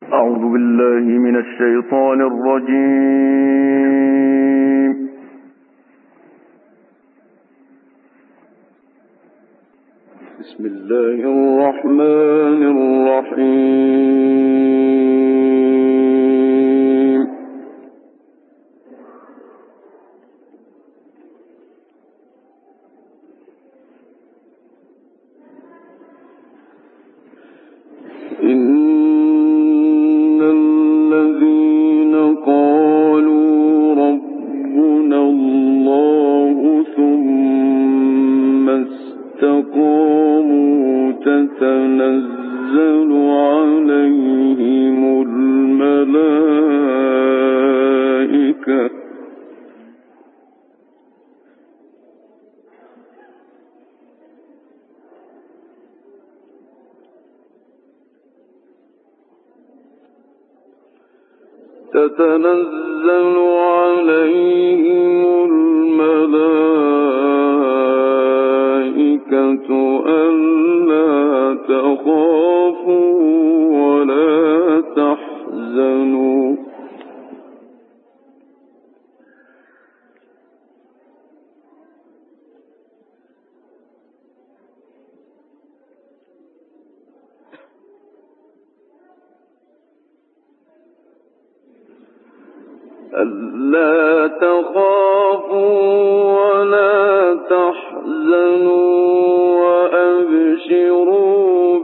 أعوذ بالله من الشيطان الرجيم. بسم الله الرحمن الرحيم. إن الذين قالوا ربنا الله ثم استقاموا تتنزل عليهم الملائكة ألا تخافوا ولا تحزنوا وأبشروا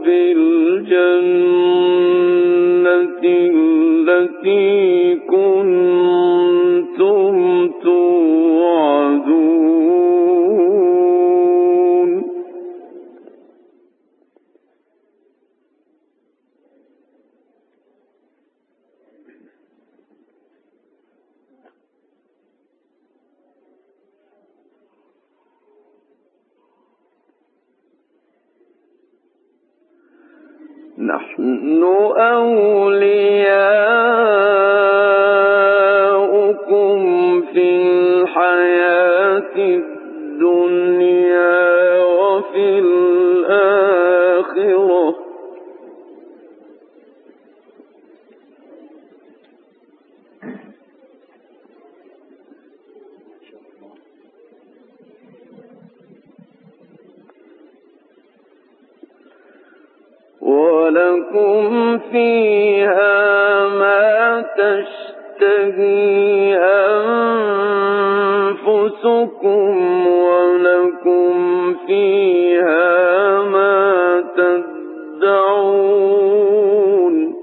بالجنة التي كنتم توعدون نحن أولياؤكم في الحياة الدنيا وفي الآخرة ولكم فيها ما تشتهي أنفسكم ولكم فيها ما تدعون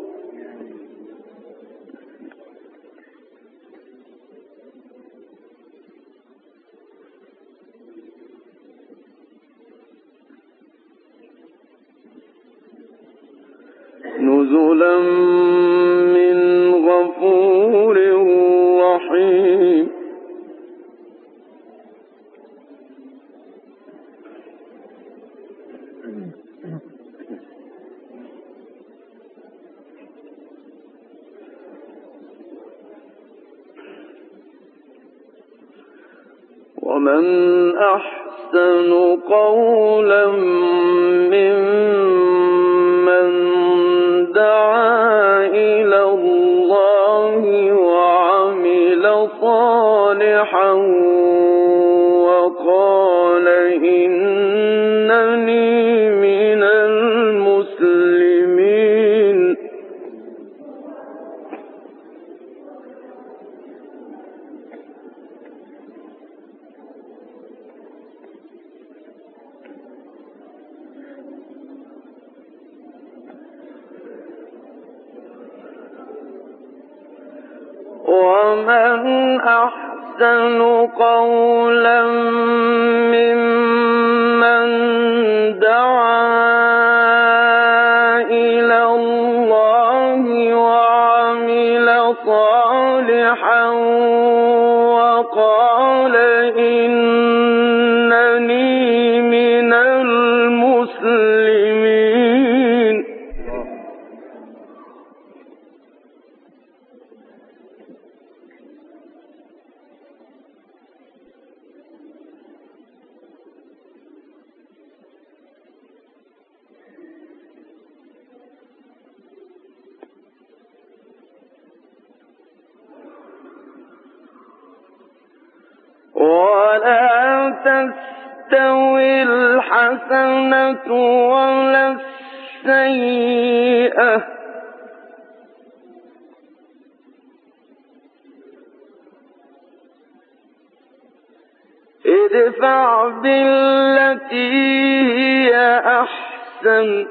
نزلا من غفور رحيم ومن أحسن قولا ممن دعا إلى الله وعمل صالحا وقال إنني من المسلمين ومن أحسن قولا ممن دعا إلى الله وعمل صالحا وقال إنني من المسلمين ولا تستوي الحسنة ولا السيئة ادفع بالتي هي أحسن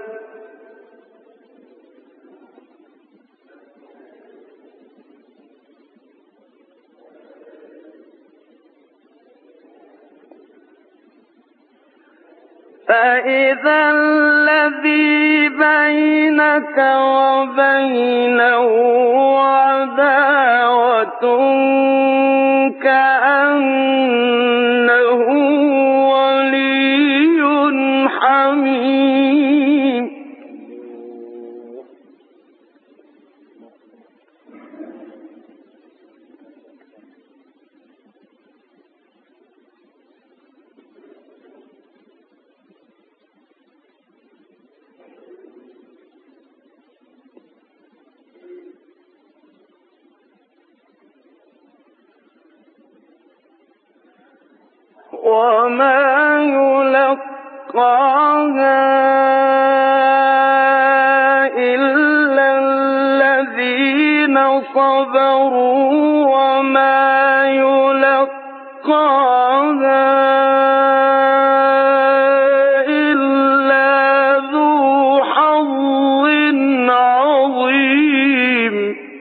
فإذا الذي بينك وبينه عداوة كأنه ولي حميم وما يلقاها إلا الذين صبروا وما يلقاها إلا ذو حظ عظيم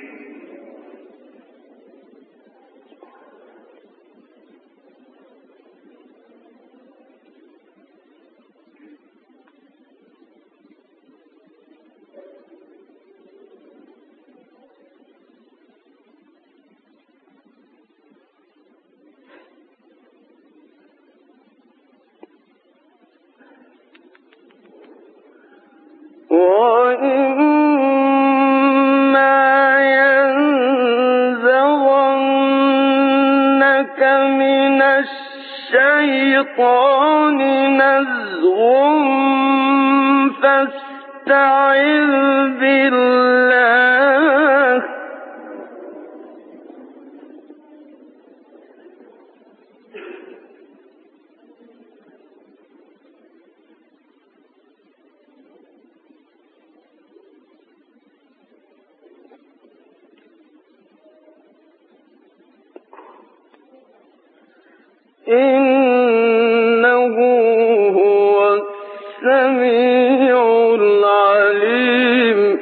وإما ينزغنك من الشيطان نزغ فاستعذ بالله إنه هو السميع العليم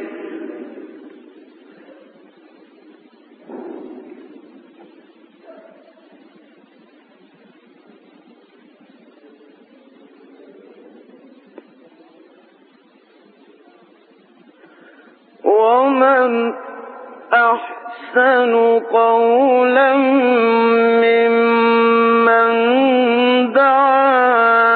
ومن أحسن قولا ممن دعا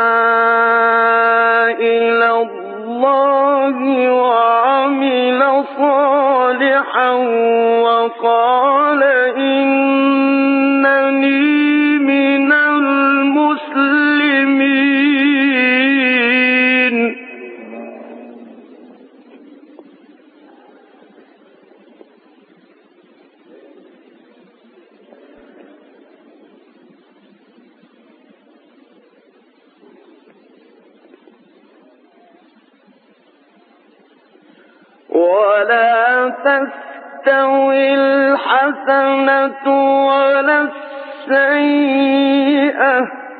إلى الله وعمل صالحا وقال إنني من المسلمين ولا تستوي الحسنة ولا السيئة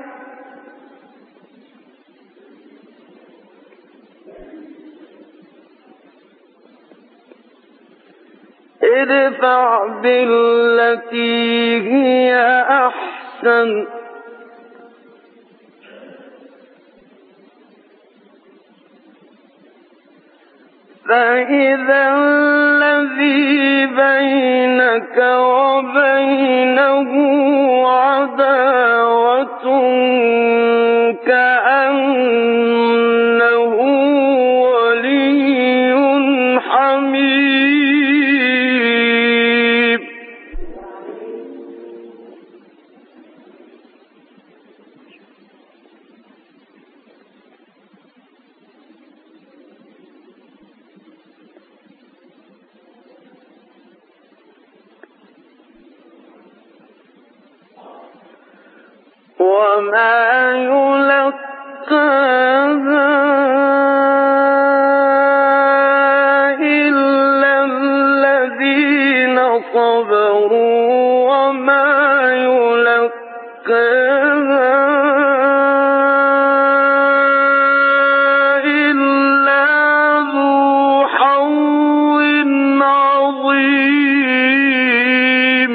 ادفع بالتي هي أحسن فإذا الذي بينك وبينه عداوة كأنه ولي حميم وما يلقاها إلا الذين صبروا وما يلقاها إلا ذو حظ عظيم.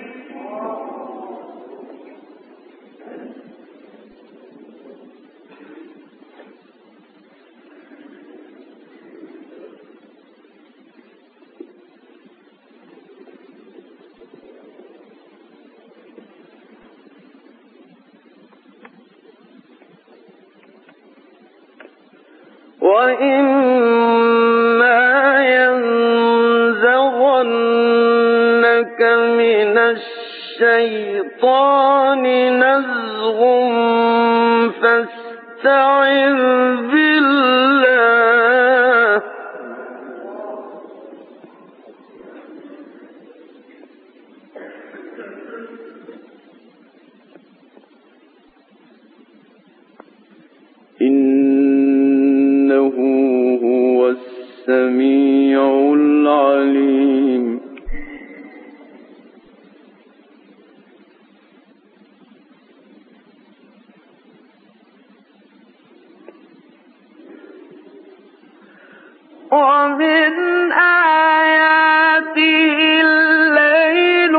وَإِمَّا يَنزَغَنَّكَ مِنَ الشَّيْطَانِ نَزْغٌ فَاسْتَعِذْ بِاللَّهِ ۖ إِنَّهُ هُوَ السَّمِيعُ الْعَلِيمُ. وَمِنْ آيَاتِهِ اللَّيْلُ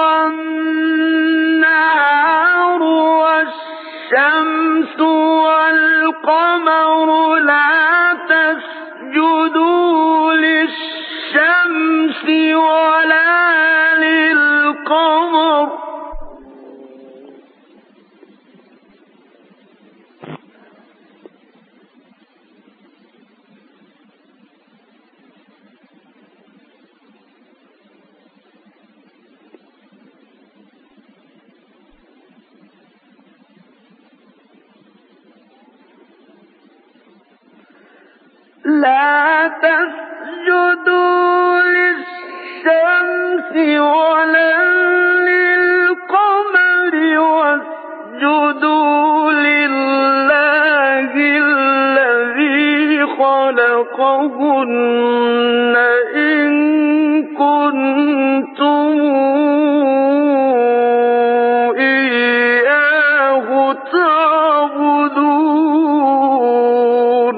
وَالنَّهَارُ وَالشَّمْسُ وَالْقَمَرُ لَا تَسْجُدُوا لِلشَّمْسِ وَلَا لِلْقَمَرِ واسجدوا لله الذي خلقهن إن كنتم إياه تعبدون.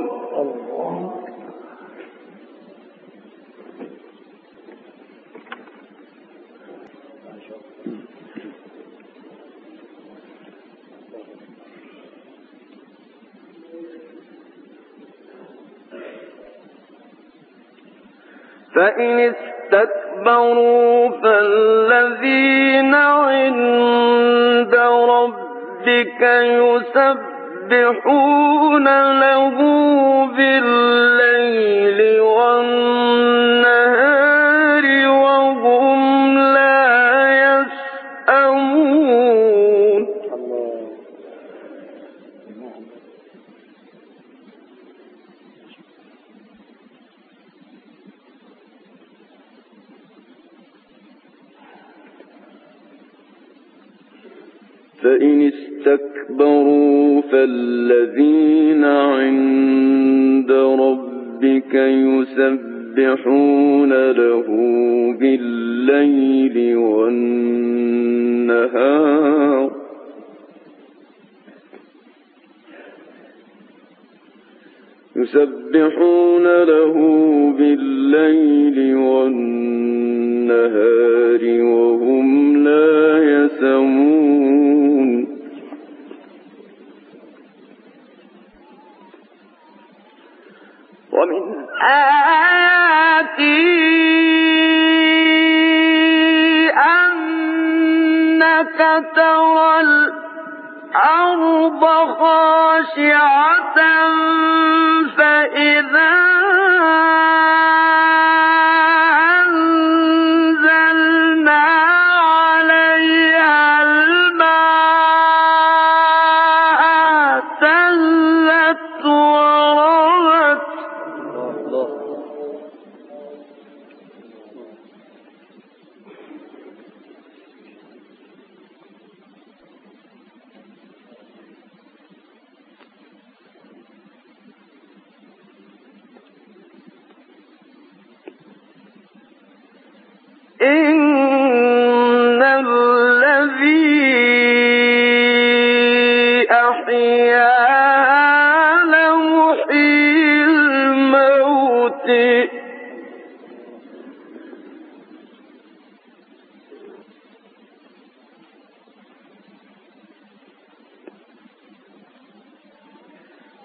فإن استكبروا فالذين عند ربك يسبحون له بالليل والنهار وهم لا يسأمون. فإن استكبروا فالذين عند ربك يسبحون له بالليل والنهار وهم لا يسأمون. ومن آياته أنك ترى الأرض خاشعة فإذا أنزلنا عليها الماء اهتزت وربت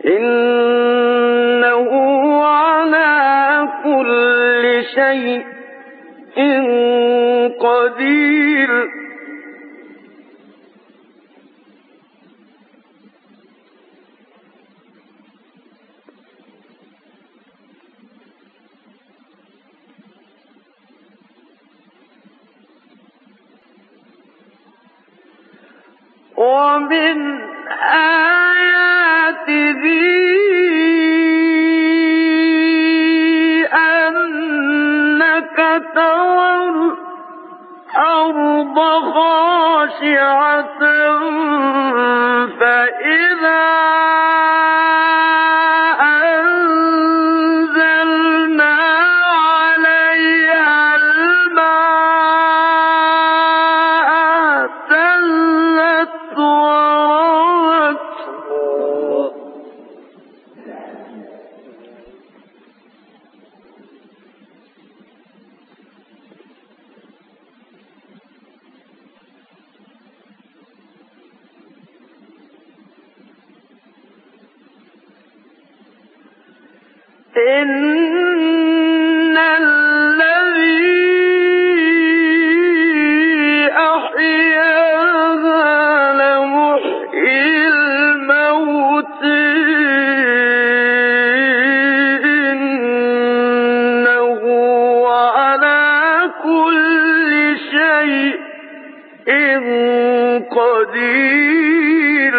إنه على كل شيء قدير ومن آياته أنك ترى الأرض خاشعة فإذا أنزلنا عليها الماء اهتزت وربت إن الذي أحياها لمحيي الموت إنه على كل شيء قدير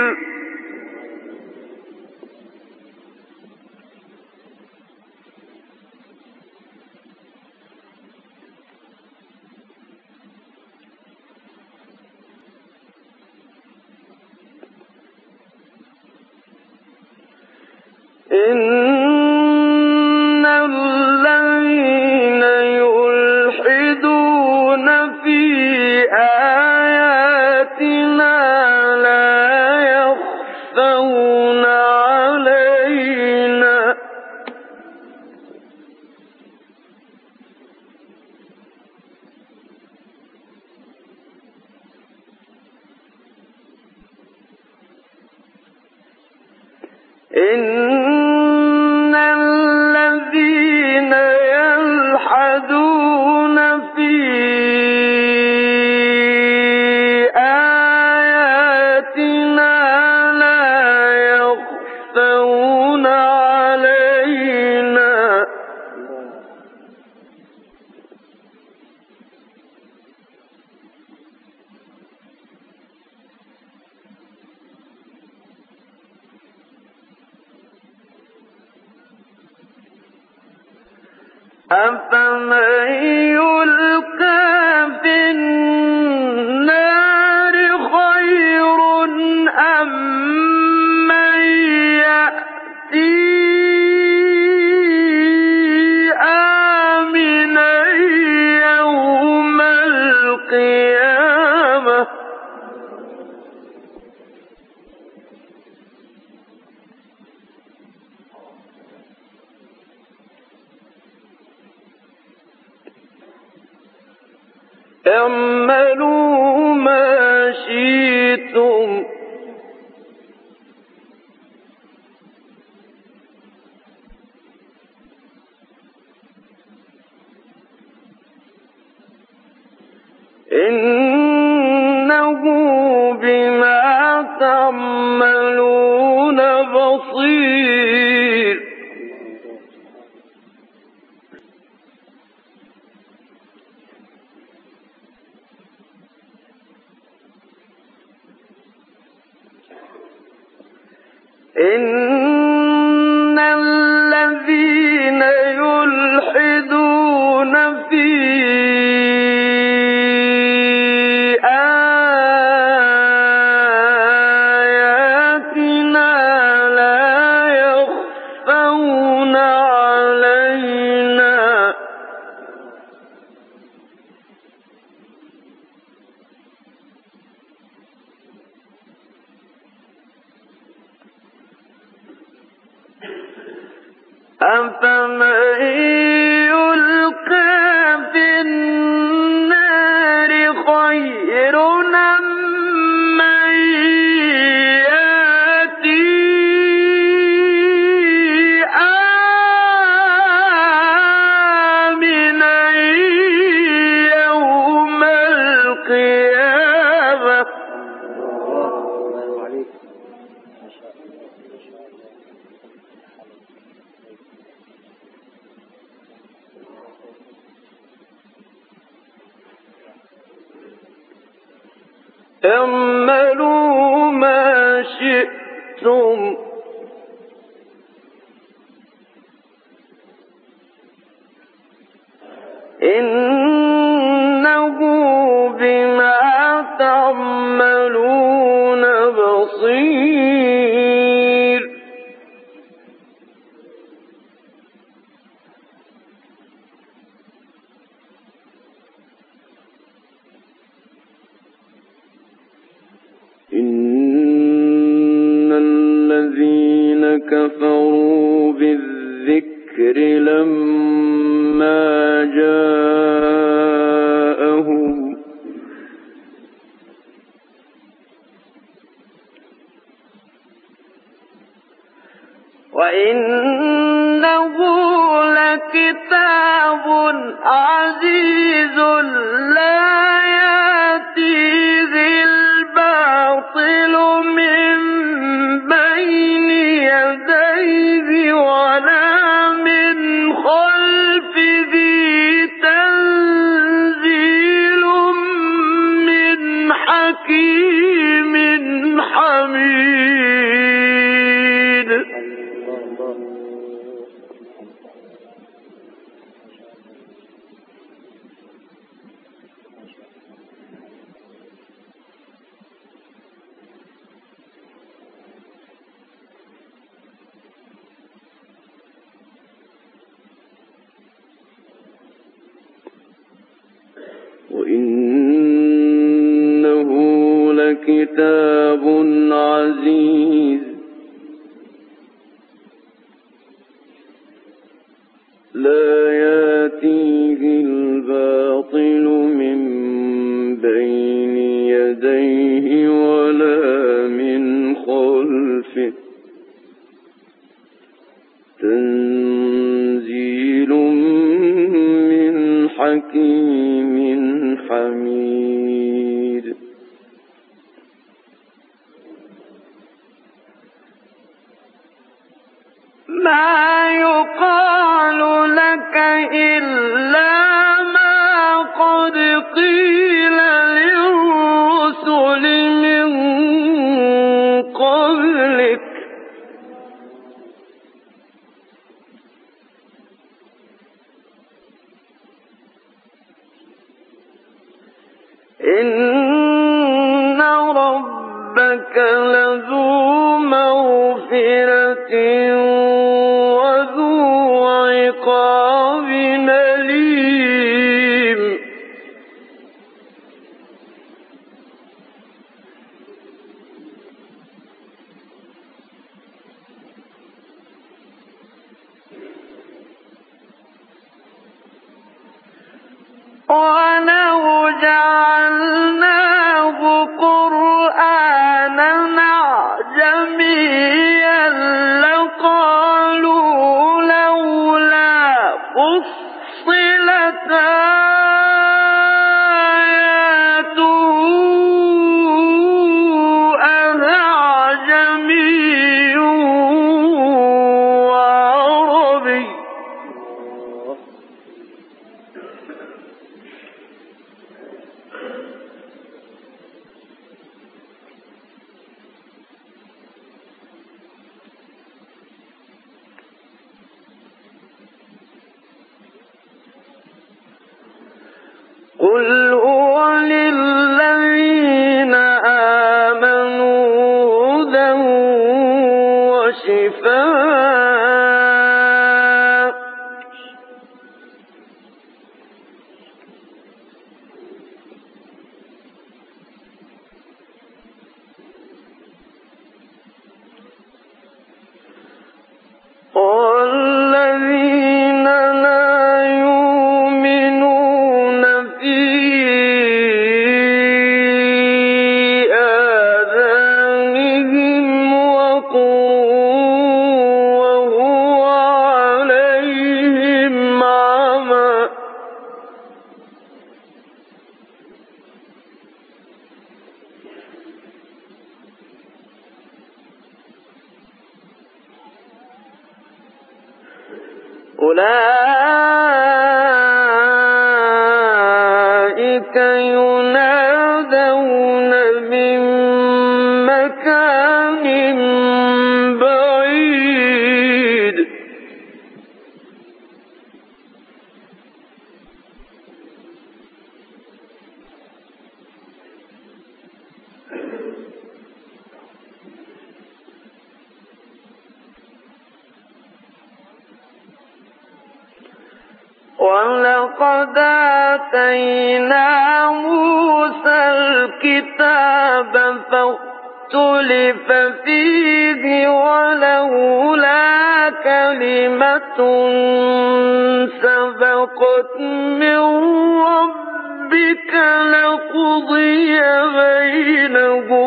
إن الذين يلحدون في آياتنا لا يخفون علينا إن الذين يلحدون في آياتنا لا يخفون علينا أفمن يلقى في النار خير أم من يأتي آمنا يوم القيامة اعملوا ما شئتم إنه بما تعملون بصير إن الذين يلحدون في آياتنا لا يخفون علينا أفمن يلقى في النار خير أم من يأتي القيامة اعملوا ما شئتم إنه بما تعملون بصير إن الذين كفروا بالذكر لما جاءهم وإنه لكتاب عزيز لا يأتيه الباطل من بين يديه ولا من خلفه تنزيل من حكيم حميد وإنه لكتاب عزيز لا يأتيه الباطل من بين يديه ولا من خلفه تنزيل من حكيم حميد ما يقال لك إلا ما قد قيل للرسل من قبلك إن ربك لذو مغفرة وذو عقاب أليم ولو جعلناه قرآنا أعجميا لقالوا لولا فصلت آياته أعجمي وعربي أولئك ينادون من مكان بعيد ولقد آتينا موسى الكتاب فاختلف فيه ولولا كلمة سبقت من ربك لقضي بينهم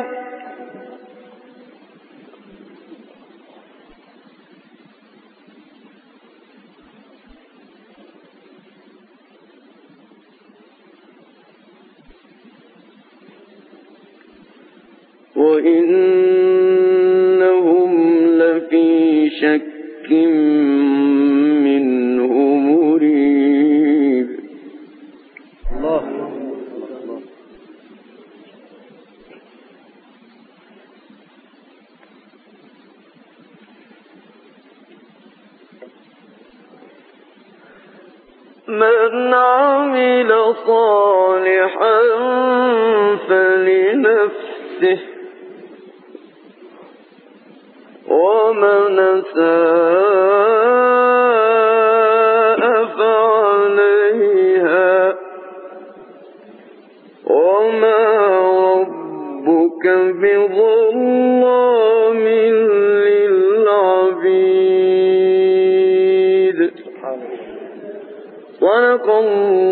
وإنهم لفي شك منه مريب. الله. من عمل صالحا فلنفسه ومن أساء فعليها وما ربك بظلام للعبيد. صدق الله.